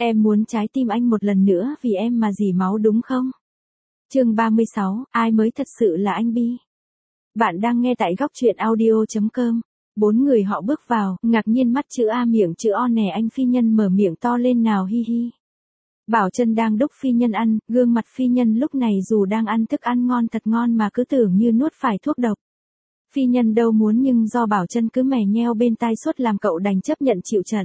Em muốn trái tim anh một lần nữa vì em mà dỉ máu đúng không? Chương 36, ai mới thật sự là anh Bi? Bạn đang nghe tại góc truyện audio.com. Bốn người họ bước vào, ngạc nhiên mắt chữ A miệng chữ O nè anh phi nhân mở miệng to lên nào hi hi. Bảo Trân đang đúc phi nhân ăn, gương mặt phi nhân lúc này dù đang ăn thức ăn ngon thật ngon mà cứ tưởng như nuốt phải thuốc độc. Phi nhân đâu muốn nhưng do Bảo Trân cứ mè nheo bên tai suốt làm cậu đành chấp nhận chịu trận.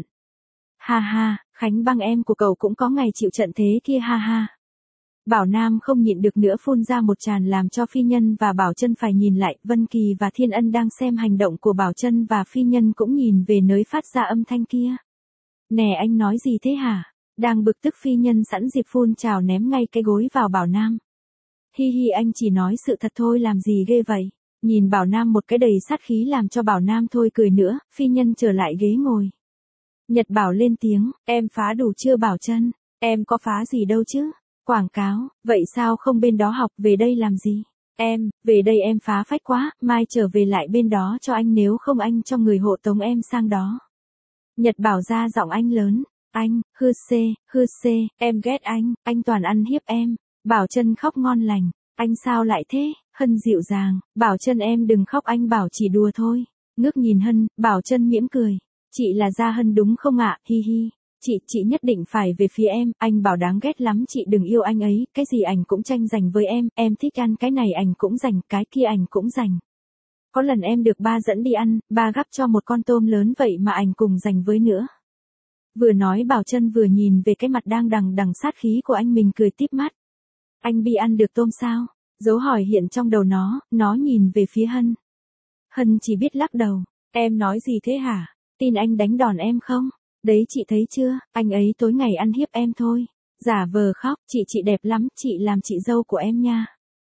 Ha ha, Khánh Băng em của cậu cũng có ngày chịu trận thế kia ha ha. Bảo Nam không nhịn được nữa phun ra một tràng làm cho phi nhân và Bảo Trân phải nhìn lại, Vân Kỳ và Thiên Ân đang xem hành động của Bảo Trân và phi nhân cũng nhìn về nơi phát ra âm thanh kia. Nè anh nói gì thế hả? Đang bực tức phi nhân sẵn dịp phun trào ném ngay cái gối vào Bảo Nam. Hi hi anh chỉ nói sự thật thôi làm gì ghê vậy? Nhìn Bảo Nam một cái đầy sát khí làm cho Bảo Nam thôi cười nữa, phi nhân trở lại ghế ngồi. Nhật Bảo lên tiếng, em phá đủ chưa Bảo Trân? Em có phá gì đâu chứ? Quảng cáo, vậy sao không bên đó học về đây làm gì? Em, về đây em phá phách quá, mai trở về lại bên đó cho anh nếu không anh cho người hộ tống em sang đó. Nhật Bảo ra giọng anh lớn, anh, hư xê, em ghét anh toàn ăn hiếp em. Bảo Trân khóc ngon lành, anh sao lại thế? Hân dịu dàng, Bảo Trân em đừng khóc anh bảo chỉ đùa thôi. Ngước nhìn Hân, Bảo Trân mỉm cười. Chị là Gia Hân đúng không ạ, hi hi. Chị nhất định phải về phía em, anh bảo đáng ghét lắm chị đừng yêu anh ấy, cái gì ảnh cũng tranh giành với em thích ăn cái này ảnh cũng giành, cái kia ảnh cũng giành. Có lần em được ba dẫn đi ăn, ba gắp cho một con tôm lớn vậy mà ảnh cùng giành với nữa. Vừa nói Bảo Trân vừa nhìn về cái mặt đang đằng đằng sát khí của anh mình cười tít mắt. Anh Bi ăn được tôm sao? Dấu hỏi hiện trong đầu nó nhìn về phía Hân. Hân chỉ biết lắc đầu, em nói gì thế hả? Tin anh đánh đòn em không? Đấy chị thấy chưa, anh ấy tối ngày ăn hiếp em thôi. Giả vờ khóc, chị đẹp lắm, chị làm chị dâu của em nha.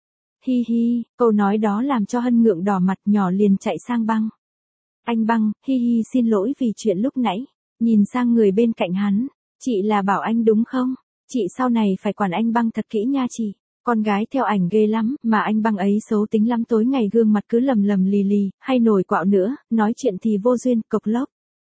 Hi hi, câu nói đó làm cho Hân ngượng đỏ mặt nhỏ liền chạy sang Băng. Anh Băng, hi hi xin lỗi vì chuyện lúc nãy. Nhìn sang người bên cạnh hắn, chị là Bảo Anh đúng không? Chị sau này phải quản anh Băng thật kỹ nha chị. Con gái theo ảnh ghê lắm, mà anh Băng ấy xấu tính lắm tối ngày gương mặt cứ lầm lầm lì lì, hay nổi quạo nữa, nói chuyện thì vô duyên, cộc lốc.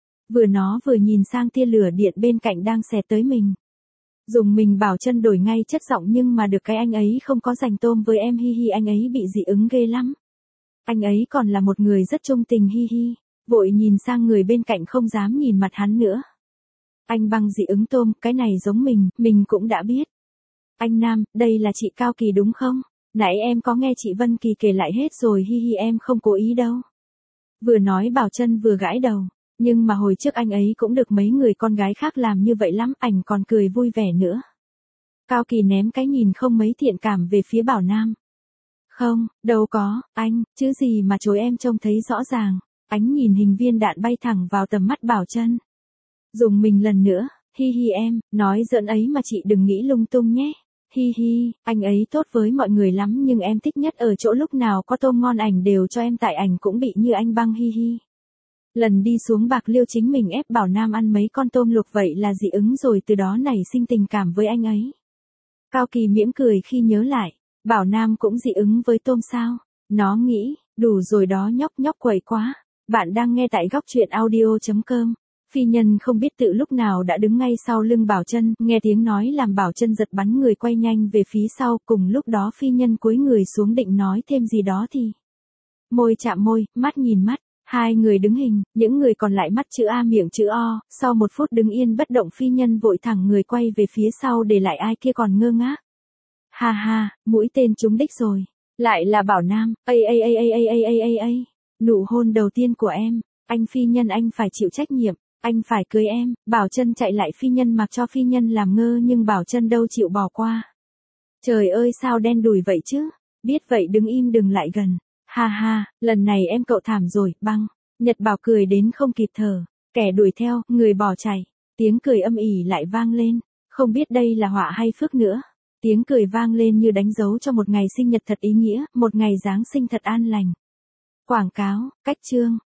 Vừa nhìn sang tia lửa điện bên cạnh đang xẹt tới mình. Dùng mình Bảo Trân đổi ngay chất giọng nhưng mà được cái anh ấy không có giành tôm với em hi hi anh ấy bị dị ứng ghê lắm. Anh ấy còn là một người rất trung tình hi hi, vội nhìn sang người bên cạnh không dám nhìn mặt hắn nữa. Anh Băng dị ứng tôm, cái này giống mình cũng đã biết. Anh Nam, đây là chị Cao Kỳ đúng không? Nãy em có nghe chị Vân Kỳ kể lại hết rồi hi hi em không cố ý đâu. Vừa nói Bảo Trân vừa gãi đầu. Nhưng mà hồi trước anh ấy cũng được mấy người con gái khác làm như vậy lắm, ảnh còn cười vui vẻ nữa. Cao Kỳ ném cái nhìn không mấy thiện cảm về phía Bảo Nam. Không, đâu có, anh, chứ gì mà chối em trông thấy rõ ràng. Ánh nhìn hình viên đạn bay thẳng vào tầm mắt Bảo Trân. Dùng mình lần nữa, hi hi em, nói giỡn ấy mà chị đừng nghĩ lung tung nhé. Hi hi, anh ấy tốt với mọi người lắm nhưng em thích nhất ở chỗ lúc nào có tôm ngon ảnh đều cho em tại ảnh cũng bị như anh Băng hi hi. Lần đi xuống Bạc Liêu chính mình ép Bảo Nam ăn mấy con tôm luộc vậy là dị ứng rồi từ đó nảy sinh tình cảm với anh ấy. Cao Kỳ mỉm cười khi nhớ lại, Bảo Nam cũng dị ứng với tôm sao? Nó nghĩ, đủ rồi đó nhóc quậy quá. Bạn đang nghe tại góc truyện audio.com. Phi nhân không biết tự lúc nào đã đứng ngay sau lưng Bảo Trân, nghe tiếng nói làm Bảo Trân giật bắn người quay nhanh về phía sau, cùng lúc đó phi nhân cúi người xuống định nói thêm gì đó thì môi chạm môi, mắt nhìn mắt. Hai người đứng hình, những người còn lại mắt chữ A miệng chữ O, sau một phút đứng yên bất động phi nhân vội thẳng người quay về phía sau để lại ai kia còn ngơ ngác. Ha ha, mũi tên trúng đích rồi. Lại là Bảo Nam, nụ hôn đầu tiên của em, anh phi nhân anh phải chịu trách nhiệm, anh phải cưới em. Bảo Trân chạy lại phi nhân mặc cho phi nhân làm ngơ nhưng Bảo Trân đâu chịu bỏ qua. Trời ơi sao đen đủi vậy chứ, biết vậy đứng im đừng lại gần. Ha ha, lần này em cậu thảm rồi, Băng. Nhật Bảo cười đến không kịp thở, kẻ đuổi theo, người bỏ chạy. Tiếng cười âm ỉ lại vang lên, không biết đây là họa hay phước nữa. Tiếng cười vang lên như đánh dấu cho một ngày sinh nhật thật ý nghĩa, một ngày Giáng sinh thật an lành. Quảng cáo, cách chương.